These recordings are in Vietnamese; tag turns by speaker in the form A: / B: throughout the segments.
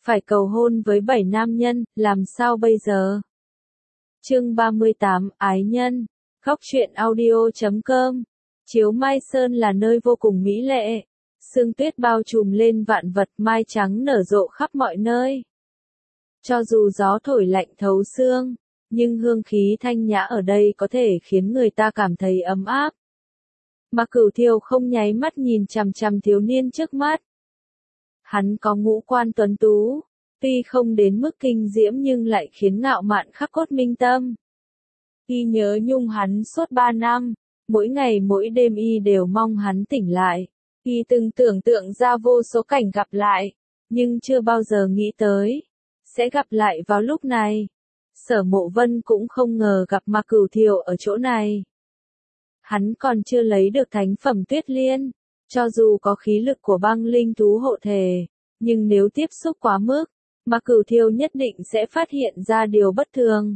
A: phải cầu hôn với 7 nam nhân, làm sao bây giờ? Chương 38, Ái nhân. Góc truyện audio.com. Chiếu Mai Sơn là nơi vô cùng mỹ lệ. Sương tuyết bao trùm lên vạn vật, mai trắng nở rộ khắp mọi nơi. Cho dù gió thổi lạnh thấu xương, nhưng hương khí thanh nhã ở đây có thể khiến người ta cảm thấy ấm áp. Mạc Cửu Thiều không nháy mắt nhìn chằm chằm thiếu niên trước mắt. Hắn có ngũ quan tuấn tú, tuy không đến mức kinh diễm nhưng lại khiến ngạo mạn khắc cốt minh tâm. Y nhớ nhung hắn suốt 3 năm, mỗi ngày mỗi đêm y đều mong hắn tỉnh lại. Y từng tưởng tượng ra vô số cảnh gặp lại, nhưng chưa bao giờ nghĩ tới sẽ gặp lại vào lúc này. Sở Mộ Vân cũng không ngờ gặp Mạc Cửu Thiều ở chỗ này. Hắn còn chưa lấy được thánh phẩm Tuyết Liên, cho dù có khí lực của băng linh thú hộ thể, nhưng nếu tiếp xúc quá mức, Mạc Cửu Thiều nhất định sẽ phát hiện ra điều bất thường.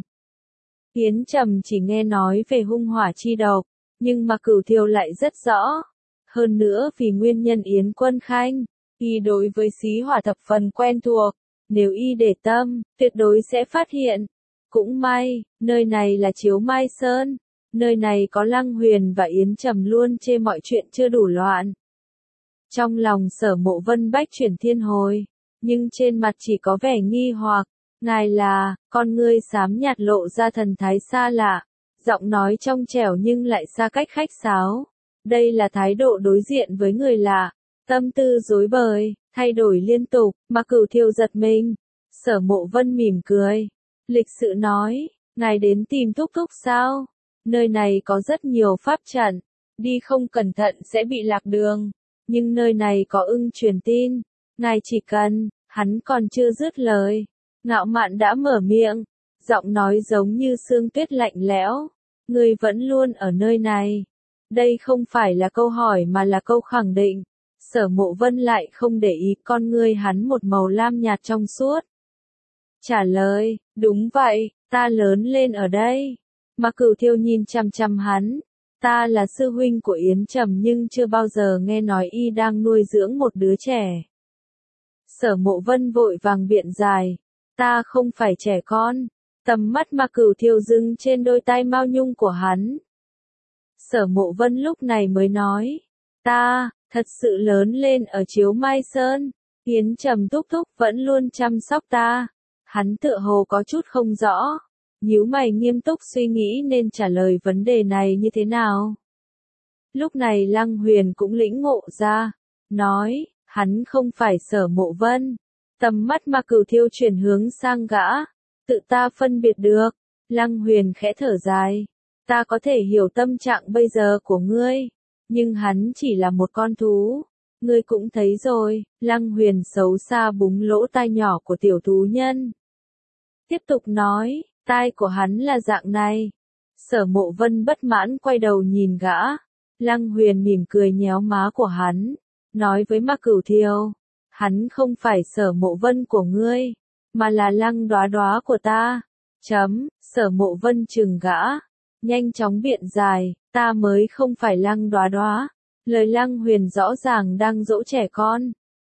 A: Yến Trầm chỉ nghe nói về hung hỏa chi độc, nhưng Mạc Cửu Thiều lại rất rõ. Hơn nữa vì nguyên nhân Yến Quân Khanh, y đối với xí hỏa thập phần quen thuộc, nếu y để tâm, tuyệt đối sẽ phát hiện. Cũng may, nơi này là Chiếu Mai Sơn, nơi này có Lăng Huyền và Yến Trầm luôn chê mọi chuyện chưa đủ loạn. Trong lòng Sở Mộ Vân bách chuyển thiên hồi, nhưng trên mặt chỉ có vẻ nghi hoặc. Ngài là, con ngươi xám nhạt lộ ra thần thái xa lạ, giọng nói trong trẻo nhưng lại xa cách khách sáo. Đây là thái độ đối diện với người lạ, tâm tư rối bời, thay đổi liên tục, Mạc Cửu Thiều giật mình. Sở Mộ Vân mỉm cười, lịch sự nói, ngài đến tìm thúc thúc sao? Nơi này có rất nhiều pháp trận, đi không cẩn thận sẽ bị lạc đường, nhưng nơi này có ưng truyền tin, ngài chỉ cần, hắn còn chưa dứt lời. Ngạo mạn đã mở miệng, giọng nói giống như sương tuyết lạnh lẽo, ngươi vẫn luôn ở nơi này. Đây không phải là câu hỏi mà là câu khẳng định. Sở Mộ Vân lại không để ý, con ngươi hắn một màu lam nhạt trong suốt. Trả lời, đúng vậy, ta lớn lên ở đây. Mạc Cửu Thiều nhìn chằm chằm hắn, ta là sư huynh của Yến Trầm nhưng chưa bao giờ nghe nói y đang nuôi dưỡng một đứa trẻ. Sở Mộ Vân vội vàng biện giải, ta không phải trẻ con. Tầm mắt Mạc Cửu Thiều dừng trên đôi tai mao nhung của hắn. Sở Mộ Vân lúc này mới nói, ta, thật sự lớn lên ở Chiếu Mai Sơn, Yến Trầm thúc thúc vẫn luôn chăm sóc ta. Hắn tựa hồ có chút không rõ, nhíu mày nghiêm túc suy nghĩ nên trả lời vấn đề này như thế nào. Lúc này Lăng Huyền cũng lĩnh ngộ ra, nói, hắn không phải Sở Mộ Vân. Tầm mắt Mạc Cửu Thiều chuyển hướng sang gã, tự ta phân biệt được. Lăng Huyền khẽ thở dài, ta có thể hiểu tâm trạng bây giờ của ngươi, nhưng hắn chỉ là một con thú. Ngươi cũng thấy rồi, Lăng Huyền xấu xa búng lỗ tai nhỏ của tiểu thú nhân. Tiếp tục nói, tai của hắn là dạng này. Sở Mộ Vân bất mãn quay đầu nhìn gã. Lăng Huyền mỉm cười nhéo má của hắn, nói với Mạc Cửu Thiều, hắn không phải Sở Mộ Vân của ngươi, mà là Lăng Đóa Đóa của ta. Sở Mộ Vân chừng gã, nhanh chóng biện giải, ta mới không phải Lăng Đóa Đóa. Lời Lăng Huyền rõ ràng đang dỗ trẻ con.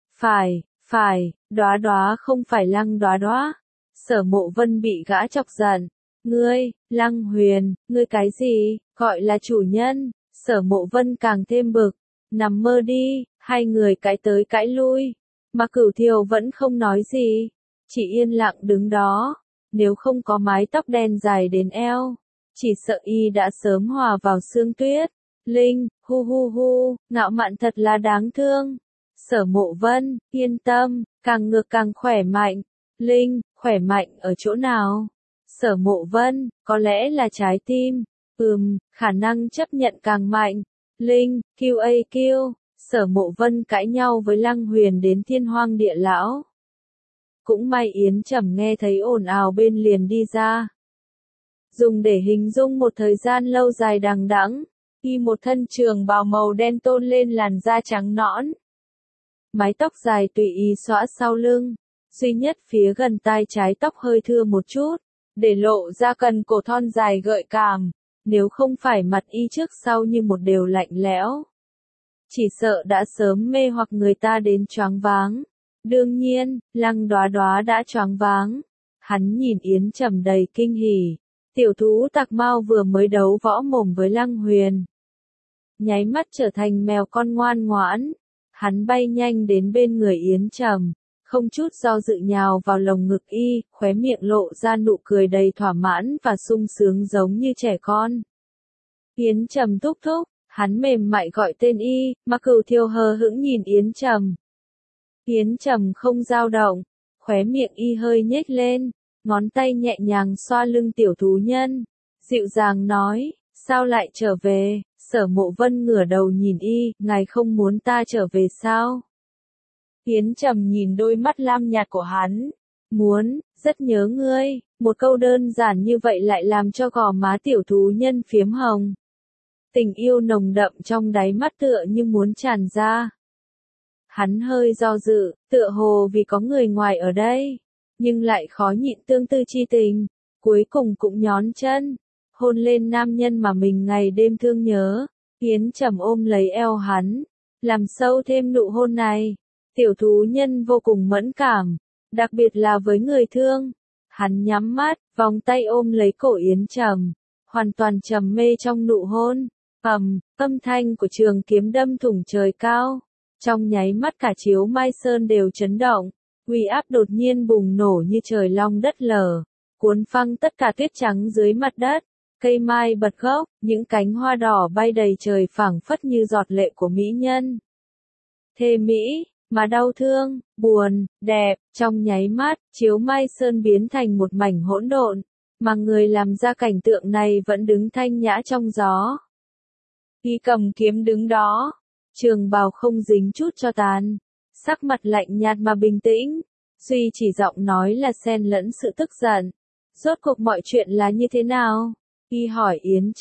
A: Phải, Đóa Đóa không phải Lăng Đóa Đóa. Sở Mộ Vân bị gã chọc giận. Ngươi, Lăng Huyền, ngươi cái gì, gọi là chủ nhân? Sở Mộ Vân càng thêm bực. Nằm mơ đi, hai người cãi tới cãi lui. Mạc Cửu Thiều vẫn không nói gì, chỉ yên lặng đứng đó. Nếu không có mái tóc đen dài đến eo, chỉ sợ y đã sớm hòa vào sương tuyết. Linh, hu, ngạo mạn thật là đáng thương. Sở Mộ Vân, yên tâm, càng ngược càng khỏe mạnh. Linh, khỏe mạnh ở chỗ nào? Sở Mộ Vân, có lẽ là trái tim. Khả năng chấp nhận càng mạnh. Linh, QAQ. Sở Mộ Vân cãi nhau với Lăng Huyền đến thiên hoang địa lão. Cũng may Yến Trầm nghe thấy ồn ào bên liền đi ra. Dùng để hình dung một thời gian lâu dài đằng đẵng, y một thân trường bào màu đen tôn lên làn da trắng nõn. Mái tóc dài tùy ý xõa sau lưng, duy nhất phía gần tai trái tóc hơi thưa một chút, để lộ ra cần cổ thon dài gợi cảm. Nếu không phải mặt y trước sau như một đều lạnh lẽo, chỉ sợ đã sớm mê hoặc người ta đến choáng váng. Đương nhiên, Lăng Đoá Đoá đã choáng váng. Hắn nhìn Yến Trầm đầy kinh hỉ. Tiểu thú Tạc Mao vừa mới đấu võ mồm với Lăng Huyền, nháy mắt trở thành mèo con ngoan ngoãn. Hắn bay nhanh đến bên người Yến Trầm, không chút do dự nhào vào lồng ngực y, khóe miệng lộ ra nụ cười đầy thỏa mãn và sung sướng giống như trẻ con. Yến Trầm thúc thúc, hắn mềm mại gọi tên y, Mạc Cửu Thiêu hờ hững nhìn Yến Trầm. Yến Trầm không dao động, khóe miệng y hơi nhếch lên, ngón tay nhẹ nhàng xoa lưng tiểu thú nhân, dịu dàng nói, sao lại trở về? Sở Mộ Vân ngửa đầu nhìn y, ngài không muốn ta trở về sao? Yến Trầm nhìn đôi mắt lam nhạt của hắn, muốn, rất nhớ ngươi, một câu đơn giản như vậy lại làm cho gò má tiểu thú nhân phiếm hồng. Tình yêu nồng đậm trong đáy mắt tựa như muốn tràn ra. Hắn hơi do dự, tựa hồ vì có người ngoài ở đây, nhưng lại khó nhịn tương tư chi tình, cuối cùng cũng nhón chân, hôn lên nam nhân mà mình ngày đêm thương nhớ. Yến Trầm ôm lấy eo hắn, làm sâu thêm nụ hôn này. Tiểu thú nhân vô cùng mẫn cảm, đặc biệt là với người thương. Hắn nhắm mắt, vòng tay ôm lấy cổ Yến Trầm, hoàn toàn trầm mê trong nụ hôn. Âm thanh của trường kiếm đâm thủng trời cao. Trong nháy mắt cả Chiếu Mai Sơn đều chấn động, uy áp đột nhiên bùng nổ như trời long đất lở, cuốn phăng tất cả tuyết trắng dưới mặt đất. Cây mai bật gốc, những cánh hoa đỏ bay đầy trời phảng phất như giọt lệ của mỹ nhân. Thê mỹ, mà đau thương, buồn, đẹp, trong nháy mắt, Chiếu Mai Sơn biến thành một mảnh hỗn độn, mà người làm ra cảnh tượng này vẫn đứng thanh nhã trong gió. Y cầm kiếm đứng đó, trường bào không dính chút cho tàn, sắc mặt lạnh nhạt mà bình tĩnh, duy chỉ giọng nói là xen lẫn sự tức giận. Rốt cuộc mọi chuyện là như thế nào? Y hỏi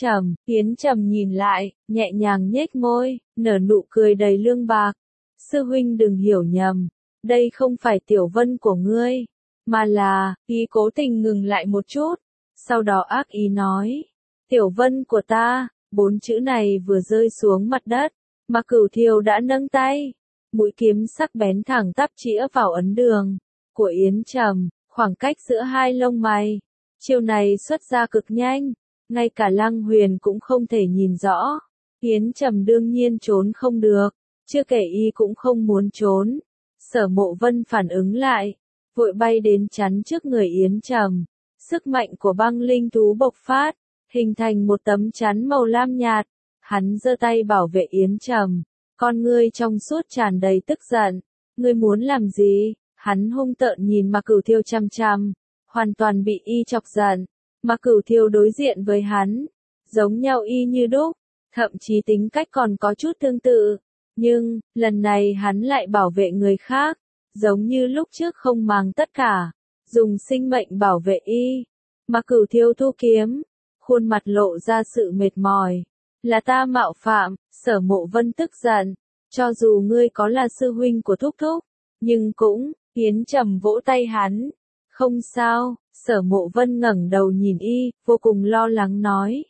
A: Yến Trầm nhìn lại, nhẹ nhàng nhếch môi, nở nụ cười đầy lương bạc. Sư huynh đừng hiểu nhầm, đây không phải Tiểu Vân của ngươi, mà là, y cố tình ngừng lại một chút, sau đó ác ý nói, Tiểu Vân của ta. 4 chữ này vừa rơi xuống mặt đất, Mạc Cửu Thiêu đã nâng tay, mũi kiếm sắc bén thẳng tắp chĩa vào ấn đường của Yến Trầm, khoảng cách giữa hai lông mày. Chiêu này xuất ra cực nhanh, ngay cả Lăng Huyền cũng không thể nhìn rõ. Yến Trầm đương nhiên trốn không được, chưa kể y cũng không muốn trốn. Sở Mộ Vân phản ứng lại, vội bay đến chắn trước người Yến Trầm. Sức mạnh của băng linh thú bộc phát, hình thành một tấm chắn màu lam nhạt. Hắn giơ tay bảo vệ Yến Trầm, con ngươi trong suốt tràn đầy tức giận. Ngươi muốn làm gì? Hắn hung tợn nhìn Mạc Cửu Thiêu chăm chăm, hoàn toàn bị y chọc giận. Mạc Cửu Thiêu đối diện với hắn, giống nhau y như đúc, thậm chí tính cách còn có chút tương tự. Nhưng, lần này hắn lại bảo vệ người khác, giống như lúc trước không màng tất cả, dùng sinh mệnh bảo vệ y. Mạc Cửu Thiêu thu kiếm, khuôn mặt lộ ra sự mệt mỏi. Là ta mạo phạm, Sở Mộ Vân tức giận, cho dù ngươi có là sư huynh của thúc thúc, nhưng cũng, Yến Trầm vỗ tay hắn. Không sao, Sở Mộ Vân ngẩng đầu nhìn y, vô cùng lo lắng nói.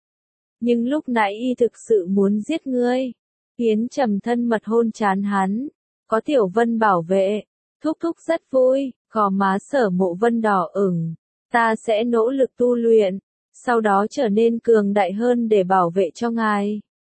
A: Nhưng lúc nãy y thực sự muốn giết ngươi. Yến Trầm thân mật hôn trán hắn, có Tiểu Vân bảo vệ, thúc thúc rất vui, gò má Sở Mộ Vân đỏ ửng. Ta sẽ nỗ lực tu luyện, sau đó trở nên cường đại hơn để bảo vệ cho ngài.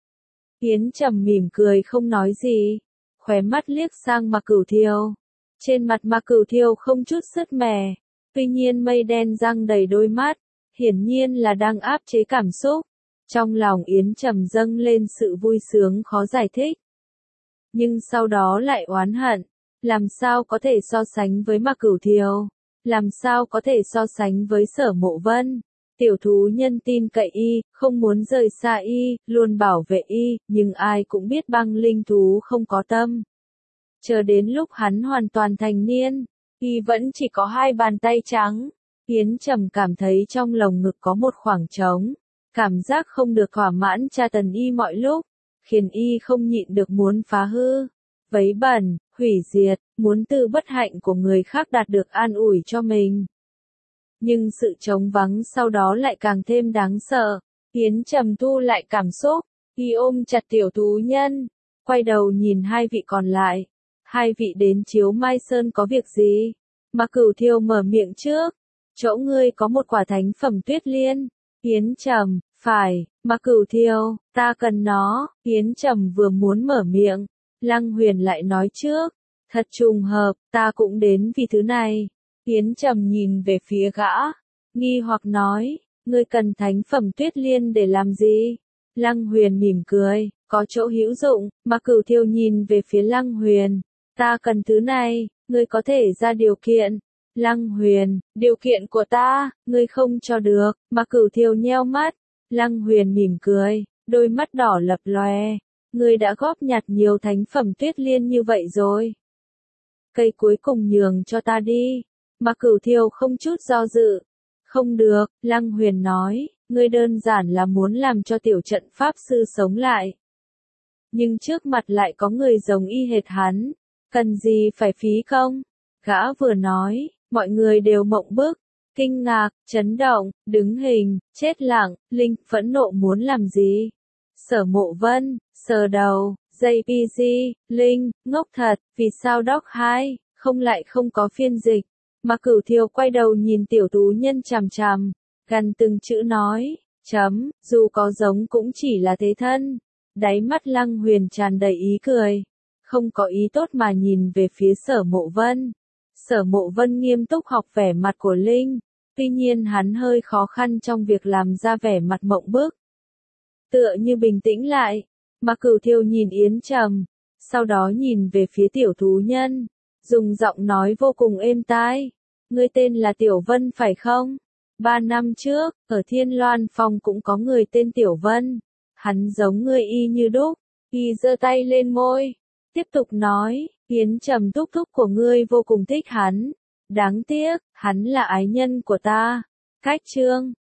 A: Yến Trầm mỉm cười không nói gì, khóe mắt liếc sang Mạc Cửu Thiêu. Trên mặt Mạc Cửu Thiêu không chút sứt mẻ, tuy nhiên mây đen giăng đầy đôi mắt, hiển nhiên là đang áp chế cảm xúc. Trong lòng Yến Trầm dâng lên sự vui sướng khó giải thích. Nhưng sau đó lại oán hận, làm sao có thể so sánh với Mạc Cửu Thiêu, làm sao có thể so sánh với Sở Mộ Vân. Tiểu thú nhân tin cậy y, không muốn rời xa y, luôn bảo vệ y, nhưng ai cũng biết băng linh thú không có tâm. Chờ đến lúc hắn hoàn toàn thành niên, y vẫn chỉ có 2 bàn tay trắng. Yến Trầm cảm thấy trong lồng ngực có một khoảng trống, cảm giác không được thỏa mãn tra tấn y mọi lúc, khiến y không nhịn được muốn phá hư, vấy bẩn, hủy diệt, muốn từ bất hạnh của người khác đạt được an ủi cho mình. Nhưng sự trống vắng sau đó lại càng thêm đáng sợ. Yến Trầm thu lại cảm xúc, y ôm chặt tiểu thú nhân, quay đầu nhìn 2 vị còn lại. hai vị đến Chiếu Mai Sơn có việc gì? Mạc Cửu Thiêu mở miệng trước. Chỗ ngươi có một quả thánh phẩm tuyết liên. Yến Trầm, phải, Mạc Cửu Thiêu, ta cần nó. Yến Trầm vừa muốn mở miệng, Lăng Huyền lại nói trước. Thật trùng hợp, ta cũng đến vì thứ này. Yến Trầm nhìn về phía gã, nghi hoặc nói, ngươi cần thánh phẩm tuyết liên để làm gì? Lăng Huyền mỉm cười, có chỗ hữu dụng. Mạc Cửu Thiêu nhìn về phía Lăng Huyền, ta cần thứ này, ngươi có thể ra điều kiện. Lăng Huyền, điều kiện của ta, ngươi không cho được. Mạc Cửu Thiêu nheo mắt. Lăng Huyền mỉm cười, đôi mắt đỏ lập lòe. Ngươi đã góp nhặt nhiều thánh phẩm tuyết liên như vậy rồi. Cây cuối cùng nhường cho ta đi. Mạc Cửu Thiêu không chút do dự. Không được, Lăng Huyền nói, ngươi đơn giản là muốn làm cho tiểu trận pháp sư sống lại. Nhưng trước mặt lại có người giống y hệt hắn. Cần gì phải phí công? Gã vừa nói, mọi người đều mộng bức, kinh ngạc, chấn động, đứng hình, chết lặng. Linh phẫn nộ muốn làm gì? Sở Mộ Vân, sờ đầu, JPG, Linh, ngốc thật, vì sao Doc 2, không có phiên dịch. Mạc Cửu Thiêu quay đầu nhìn tiểu tú nhân chằm chằm, gần từng chữ nói, dù có giống cũng chỉ là thế thân. Đáy mắt Lăng Huyền tràn đầy ý cười, không có ý tốt mà nhìn về phía Sở Mộ Vân. Sở Mộ Vân nghiêm túc học vẻ mặt của Linh, tuy nhiên hắn hơi khó khăn trong việc làm ra vẻ mặt mộng bức. Tựa như bình tĩnh lại, Mạc Cửu Thiêu nhìn Yến Trầm, sau đó nhìn về phía tiểu thú nhân, dùng giọng nói vô cùng êm tai. Ngươi tên là Tiểu Vân phải không? 3 năm trước, ở Thiên Loan Phong cũng có người tên Tiểu Vân. Hắn giống ngươi y như đúc. Y giơ tay lên môi, tiếp tục nói, Yến Trầm thúc thúc của ngươi vô cùng thích hắn. Đáng tiếc, hắn là ái nhân của ta. Cách chương